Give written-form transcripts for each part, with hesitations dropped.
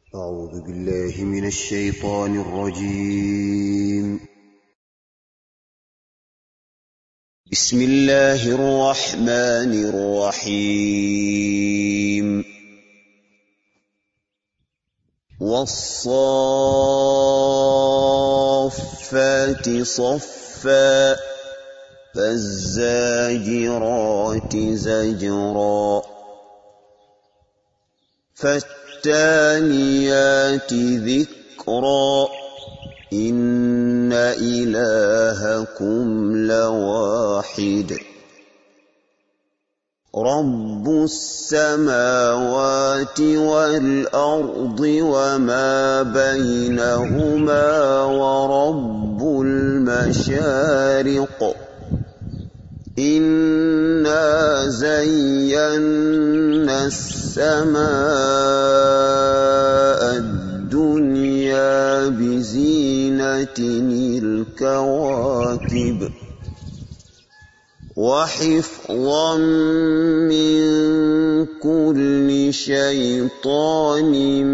أعوذ بالله من الشيطان الرجيم. بسم الله الرحمن الرحيم. والصافات صفا فالزاجرات زجرا فالتاليات ذكرا إن إلهكم لواحد رب السماوات والأرض وما بينهما ورب المشارق إنا زينا السماء الدنيا بزينة الكواكب وحفظا من كل شيطان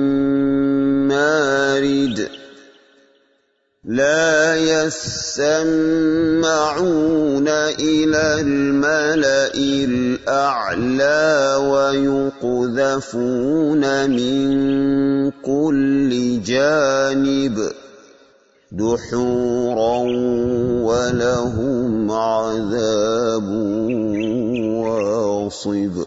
مارد لا يسمعون إلى الملأ الأعلى ويقذفون من كل جانب دحورا ولهم عذاب واصب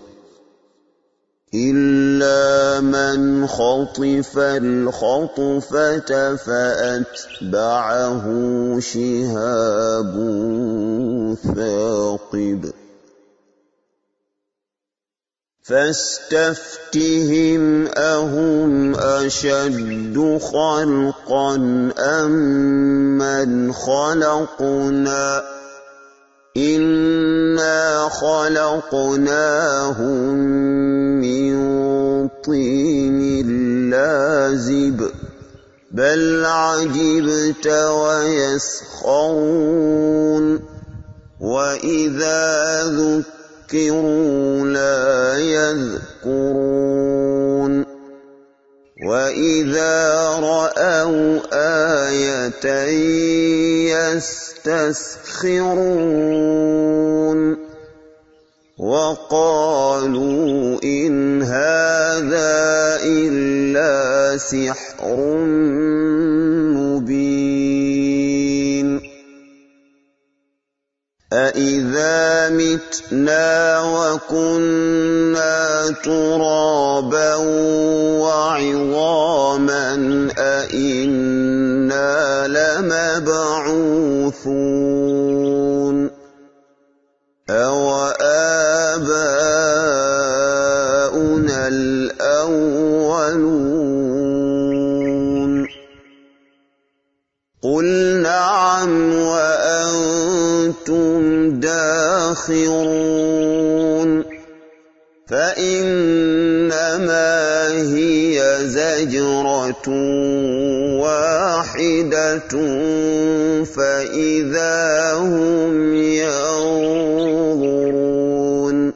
إلا من خطف الخطفة فأتبعه شهاب ثاقب فاستفتهم أهم أشد خلقا أم من خلقنا إنا خلقناهم من طين لازب بل عجبت ويسخرون وإذا ذكروا لا يذكرون وإذا رأوا آية يستسخرون وقالوا إن هذا إلا سحر مبين أإذا متنا وكنا ترابا وعظاما أإنا لمبعوثون أوآباؤنا الأولون قل نعم وأنتم داخرون فإنما هي زجرة واحدة فإذا هم ينظرون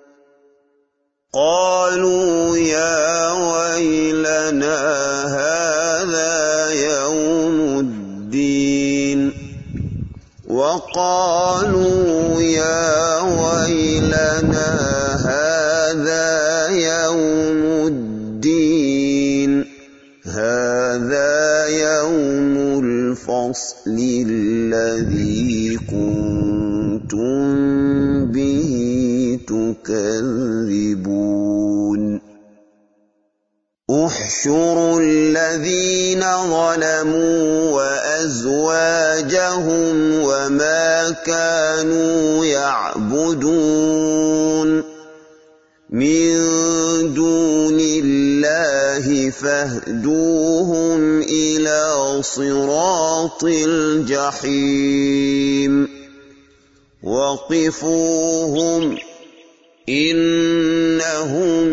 قالوا يا ويلنا هذا يوم الدين وقالوا يا ويلنا هذا يوم الدين هذا يوم الفصل الذي كنتم به تكذبون احشروا الذين ظلموا وأزواجهم وما كانوا يعبدون من دون الله فاهدوهم إلى صراط الجحيم وقفوهم إنهم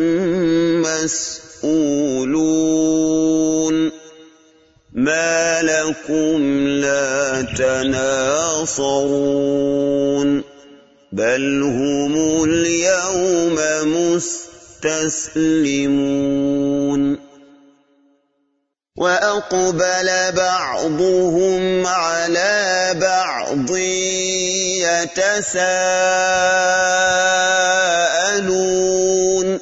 مسؤولون ما لكم لا تناصرون بل هم اليوم مستسلمون وأقبل بعضهم على بعض يتساءلون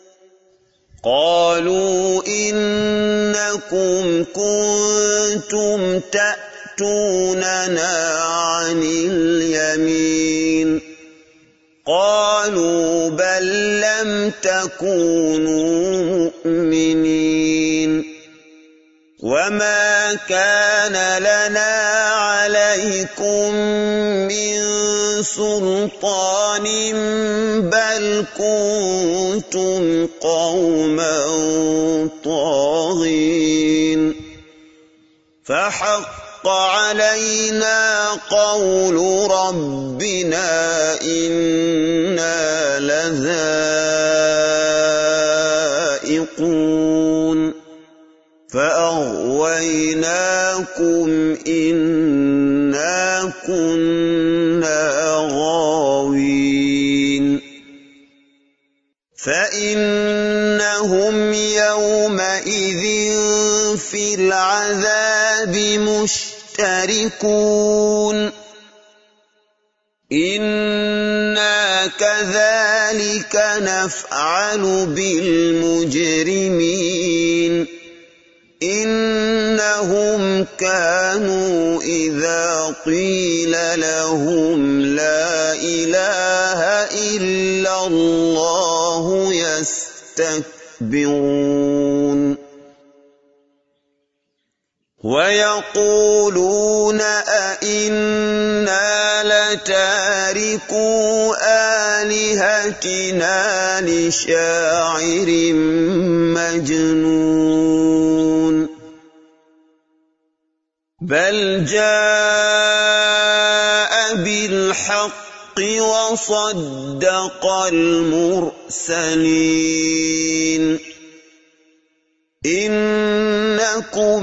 قالوا إنكم كنتم تأتوننا عن اليمين قالوا بل لم تكونوا مؤمنين وما كان لنا عليكم من سلطان بل كنتم قوما طاغين فحق علينا قول ربنا إنا لذائقون فأغويناكم إنا كنا غاوين فإنهم يومئذ في العذاب مشتركون إنا كذلك نفعل بالمجرمين إنهم كانوا إذا قيل لهم لا إله إلا الله يستكبرون ويقولون أئنا لتاركو آلهتنا لشاعر مجنون بل جاء بالحق وصدق المرسلين إنكم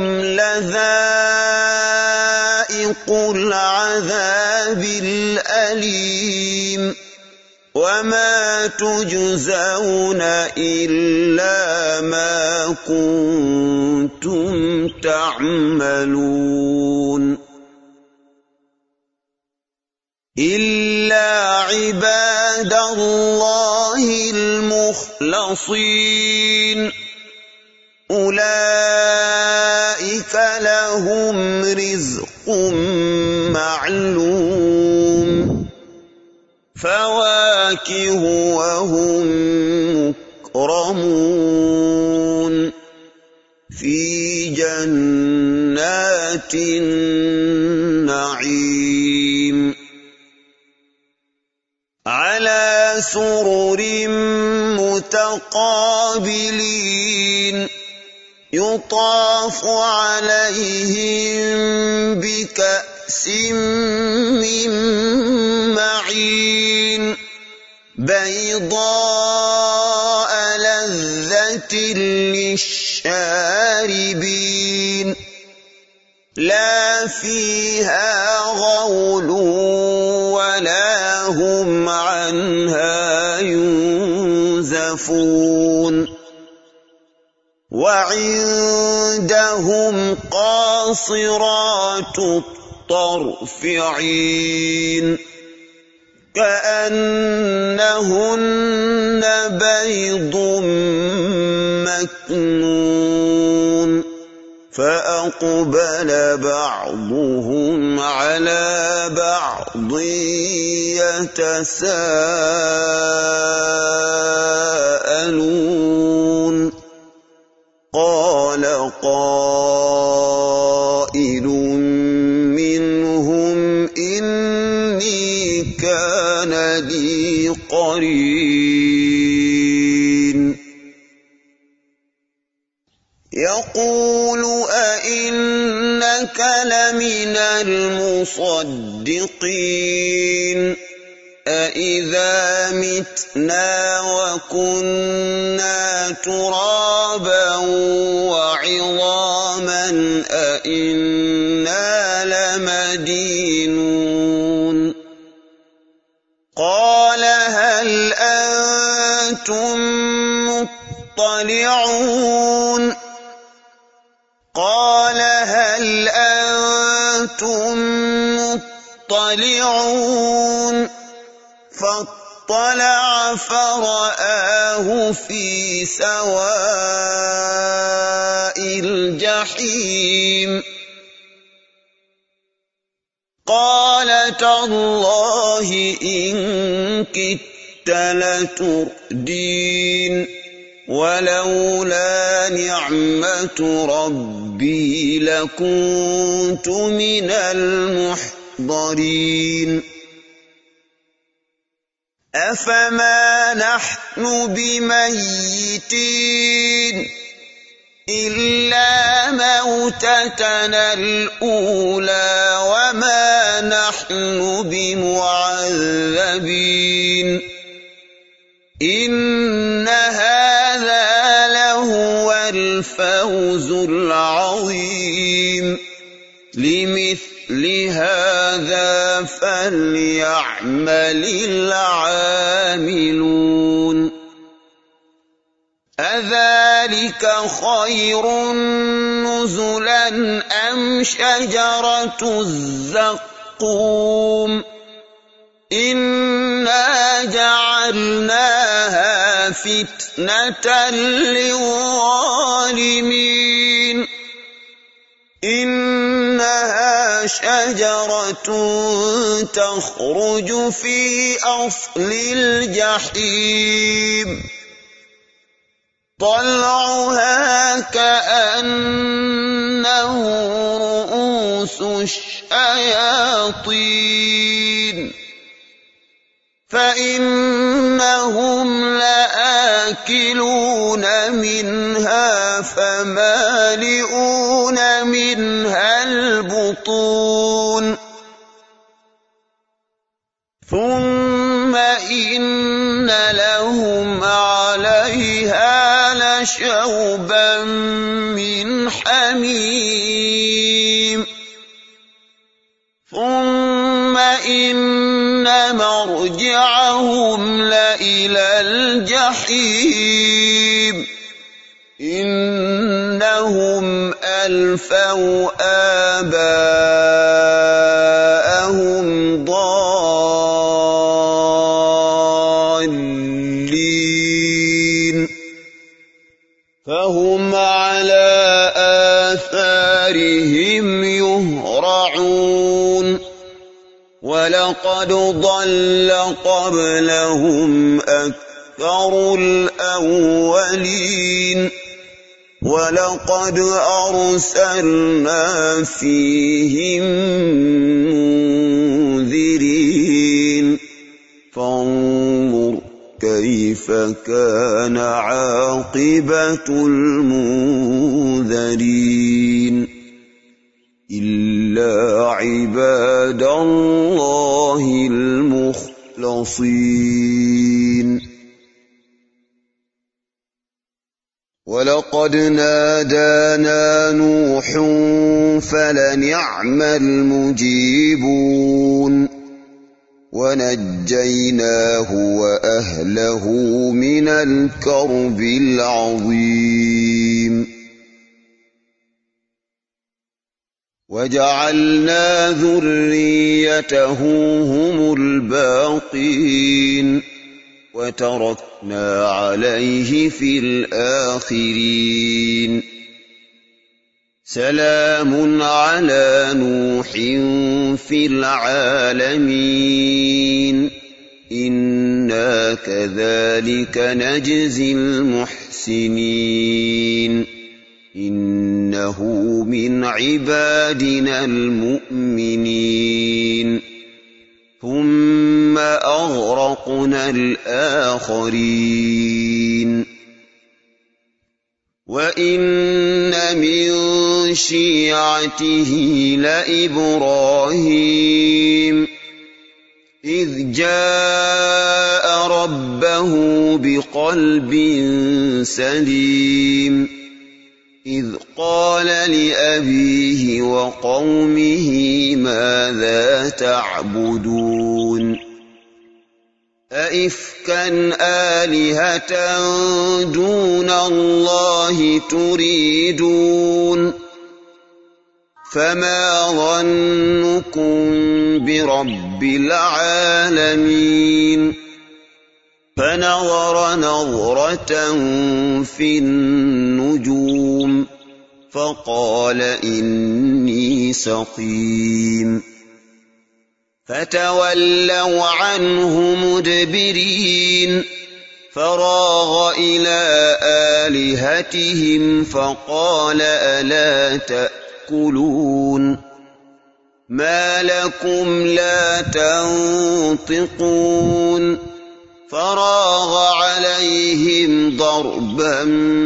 لذائق العذاب الأليم وما تجزون إلا ما كنتم تعملون إلا عباد الله المخلصين أولئك لهم رزق معلوم فواكه وهم مكرمون في جنات النعيم على سرر متقابلين يطاف عليهم بكأس من معين بيضاء لذة للشاربين لا فيها غول ولا هم عنها ينزفون وعندهم قاصرات الطرف عين كأنهن بيض مكنون فأقبل بعضهم على بعض يتساءلون قال قائل منهم إني كان لي قرين يقول أئنك لمن المصدقين أإذا متنا وكنا ترابا وعظاما أإنا لمدينون قال هل أنتم مطلعون قال هل أنتم مطلعون فاطلع فرآه في سواء الجحيم قال تالله إن كدت لتردين ولولا نعمة ربي لكنت من المحضرين أفما نحن بميتين إلا موتتنا الأولى وما نحن بمعذبين إن هذا لهو الفوز العظيم لمثل هذا فليعمل العاملون أذلك خير نزلا أم شجرة الزقوم إنا جعلناها فتنة للظالمين إنها شجرة تخرج في أصل الجحيم طلعها كأنه رؤوس الشياطين فإنهم لآكلون منها فمالئون منها البطون ثم إن لهم عليها لشوبا من حميم ثم إن مرجعهم لإلى الجحيم إنهم ألفوا آباءهم ضالين فهم على آثارهم يهرعون ولقد ضل قبلهم أكثر الأولين ولقد أرسلنا فيهم منذرين فانظر كيف كان عاقبة المنذرين إلا عباد الله المخلصين ولقد نادانا نوح فلنعم المجيبون ونجيناه وأهله من الكرب العظيم وجعلنا ذريته هم الباقين وتركنا عليه في الآخرين سلام على نوح في العالمين إنا كذلك نجزي المحسنين إنه من عبادنا المؤمنين ثم أغرقنا الآخرين وإن من شيعته لإبراهيم إذ جاء ربه بقلب سليم إذ قال لأبيه وقومه ماذا تعبدون أئفكا آلهة دون الله تريدون فما ظنكم برب العالمين فنظر نظرة في النجوم فقال إني سقيم فتولوا عنه مدبرين فراغ إلى آلهتهم فقال ألا تأكلون ما لكم لا تنطقون فراغ عليهم ضربا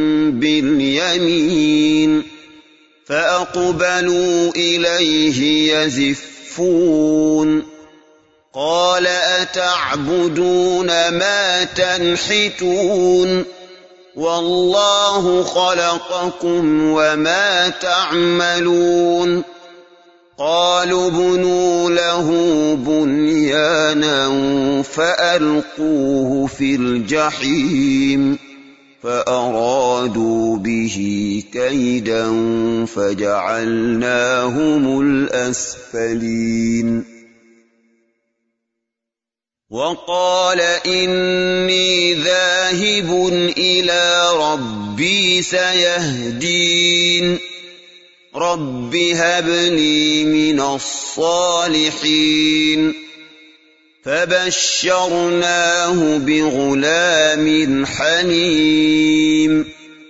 باليمين فأقبلوا إليه يزفون قال أتعبدون ما تنحتون والله خلقكم وما تعملون قالوا ابنوا له بنيانا فألقوه في الجحيم فأرادوا به كيدا فجعلناهم الأسفلين وقال إني ذاهب إلى ربي سيهدين رب هب لي من الصالحين فبشرناه بغلام حليم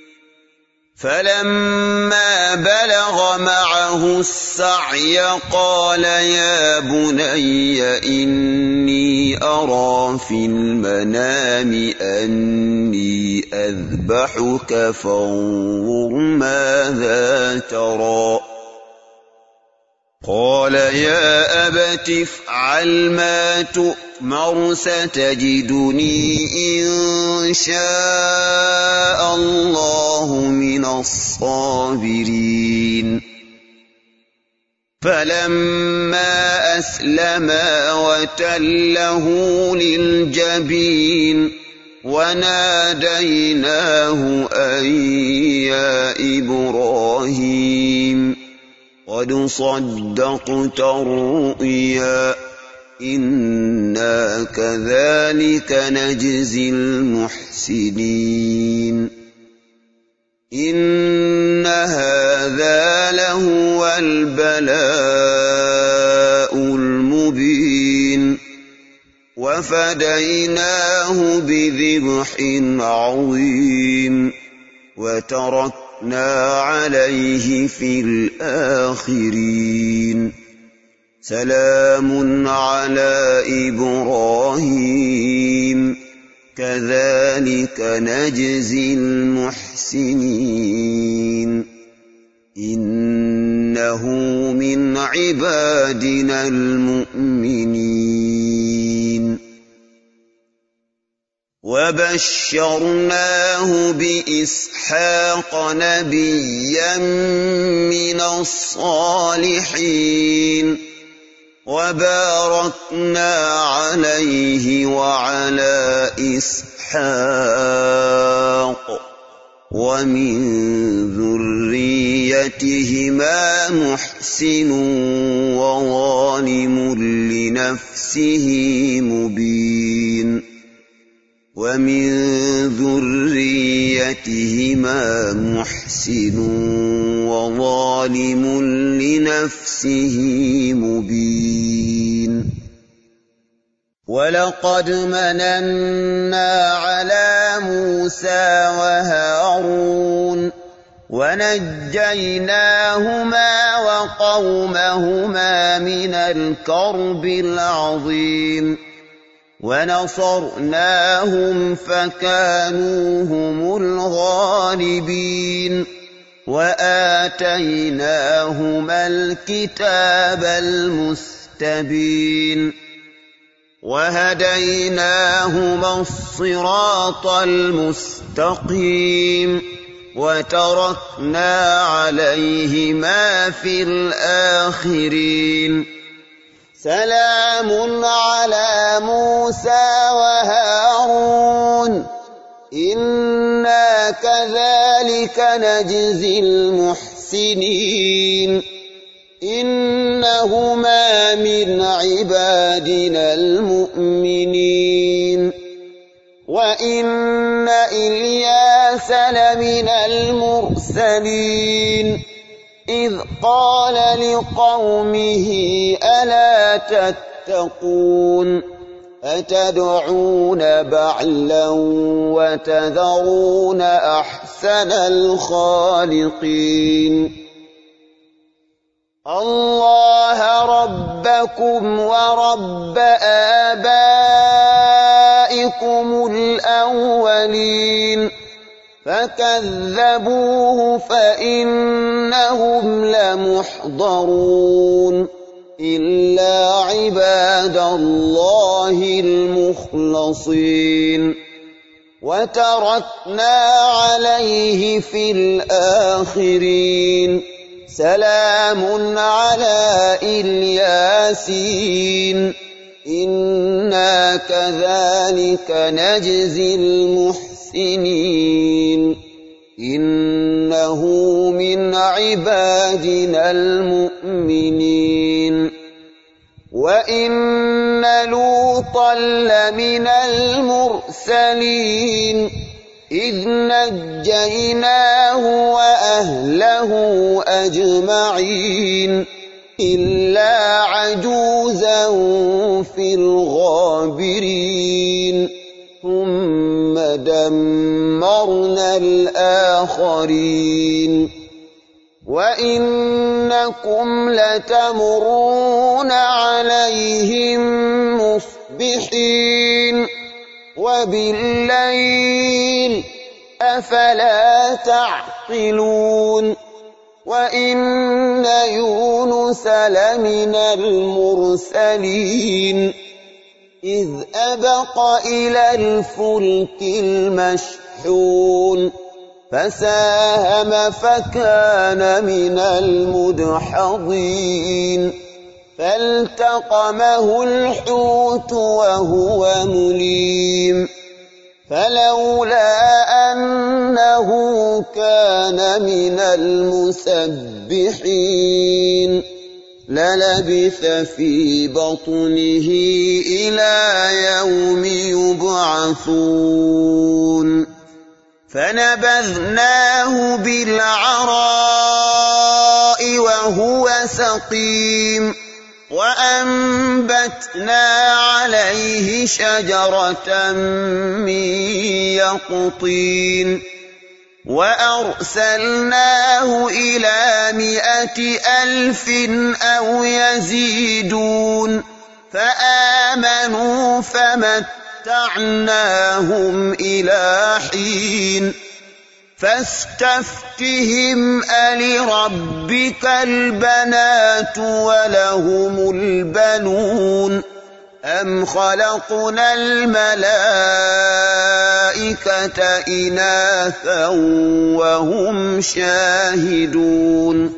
فلما بلغ معه السعي قال يا بني إني أرى في المنام أني أذبحك فانظر ماذا ترى قال يا أبت افعل ما تؤمر ستجدني إن شاء الله من الصابرين فلما أسلما وتله للجبين وناديناه أن يا إبراهيم قد صدقت الرؤيا إنا كذلك نجزي المحسنين إن هذا لهو البلاء المبين وفديناه بذبح عظيم وتركنا عليه في الآخرين سلام على إبراهيم كذلك نجزي المحسنين إنه من عبادنا المؤمنين وبشرناه بإسحاق نبيا من الصالحين وباركنا عليه وعلى إسحاق ومن ذريتهما محسن وظالم لنفسه مبين ومن ذريتهما محسن وظالم لنفسه مبين ولقد مننا على موسى وهارون ونجيناهما وقومهما من الكرب العظيم ونصرناهم فكانوا هم الغالبين وآتيناهما الكتاب المستبين وهديناهما الصراط المستقيم وتركنا عليهما في الآخرين سلام على موسى وهارون إنا كذلك نجزي المحسنين إنهما من عبادنا المؤمنين وإن إلياس لمن المرسلين إذ قال لقومه ألا تتقون أتدعون بعلا وتذرون أحسن الخالقين الله ربكم ورب آبائكم الأولين فكذبوه فإنهم لمحضرون إلا عباد الله المخلصين وتركنا عليه في الآخرين سلام على الياسين إنا كذلك نجزي المحسنين إنه من عبادنا المؤمنين وإن لوطا لمن المرسلين إذ نجيناه وأهله أجمعين إلا عجوزا في الغابرين ثم دمرنا الآخرين وإنكم لتمرون عليهم مصبحين وبالليل أفلا تعقلون وإن يونس لمن المرسلين إذ أبق إلى الفلك المشحون فساهم فكان من المدحضين فالتقمه الحوت وهو مليم فلولا أنه كان من المسبحين للبث في بطنه إلى يوم يبعثون فنبذناه بالعراء وهو سقيم وأنبتنا عليه شجرة من يقطين وأرسلناه إلى 100,000 أو يزيدون فآمنوا فمتعناهم إلى حين فاستفتهم ألربك البنات ولهم البنون أم خلقنا الملائكة إناثا وهم شاهدون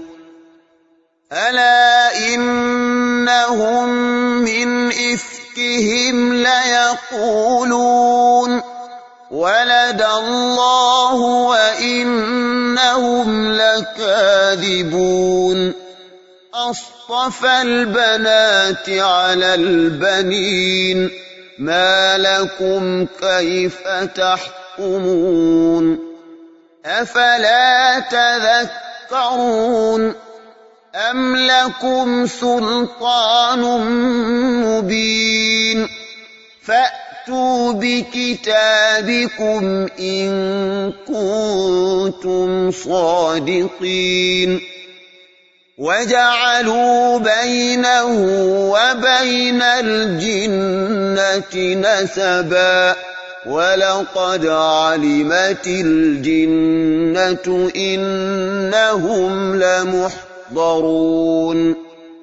ألا إنهم من إفكهم ليقولون ولد الله وإنهم لكاذبون أصطفى البنات على البنين ما لكم كيف تحكمون أفلا تذكرون أم لكم سلطان مبين فأتوا بكتابكم إن كنتم صادقين وجعلوا بينه وبين الجنة نسبا ولقد علمت الجنة إنهم لمحضرون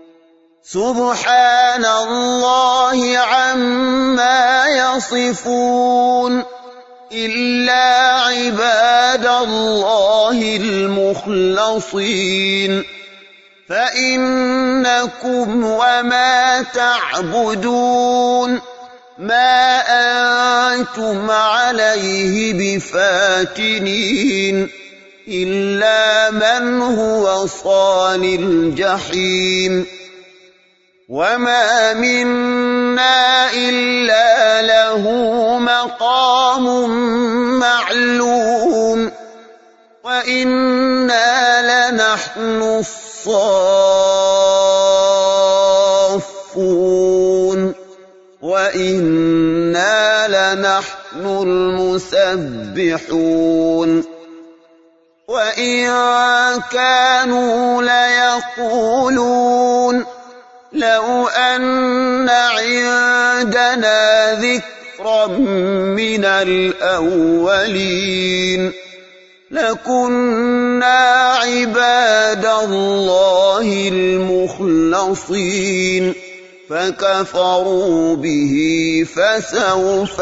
سبحان الله عما يصفون إلا عباد الله المخلصين فإنكم وما تعبدون ما أنتم عليه بفاتنين إلا من هو صال الجحيم وما منا إلا له مقام معلوم وإنا لنحن الصافون وإنا لنحن المسبحون وإن كانوا ليقولون لو أن عندنا ذكرا من الأولين لكنا عباد الله المخلصين فكفروا به فسوف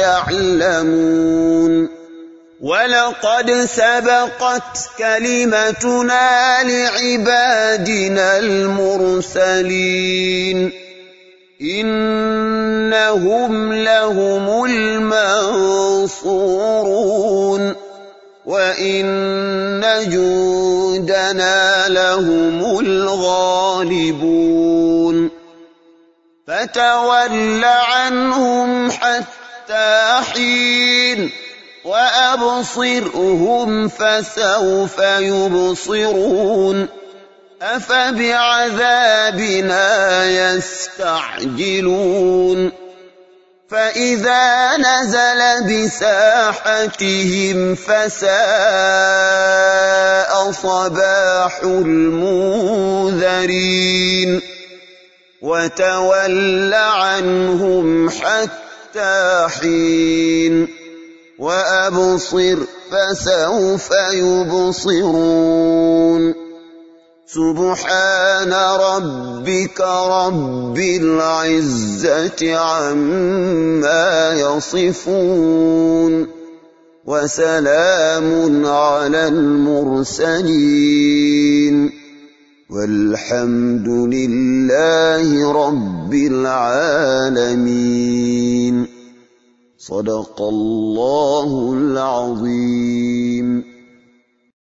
يعلمون ولقد سبقت كلمتنا لعبادنا المرسلين إنهم لهم المنصورون وإن جندنا لهم الغالبون فتول عنهم حتى حين وأبصرهم فسوف يبصرون أفبعذابنا يستعجلون فإذا نزل بساحتهم فساء صباح المنذرين وتول عنهم حتى حين وأبصر فسوف يبصرون سبحان ربك رب العزة عما يصفون وسلام على المرسلين والحمد لله رب العالمين صدق الله العظيم.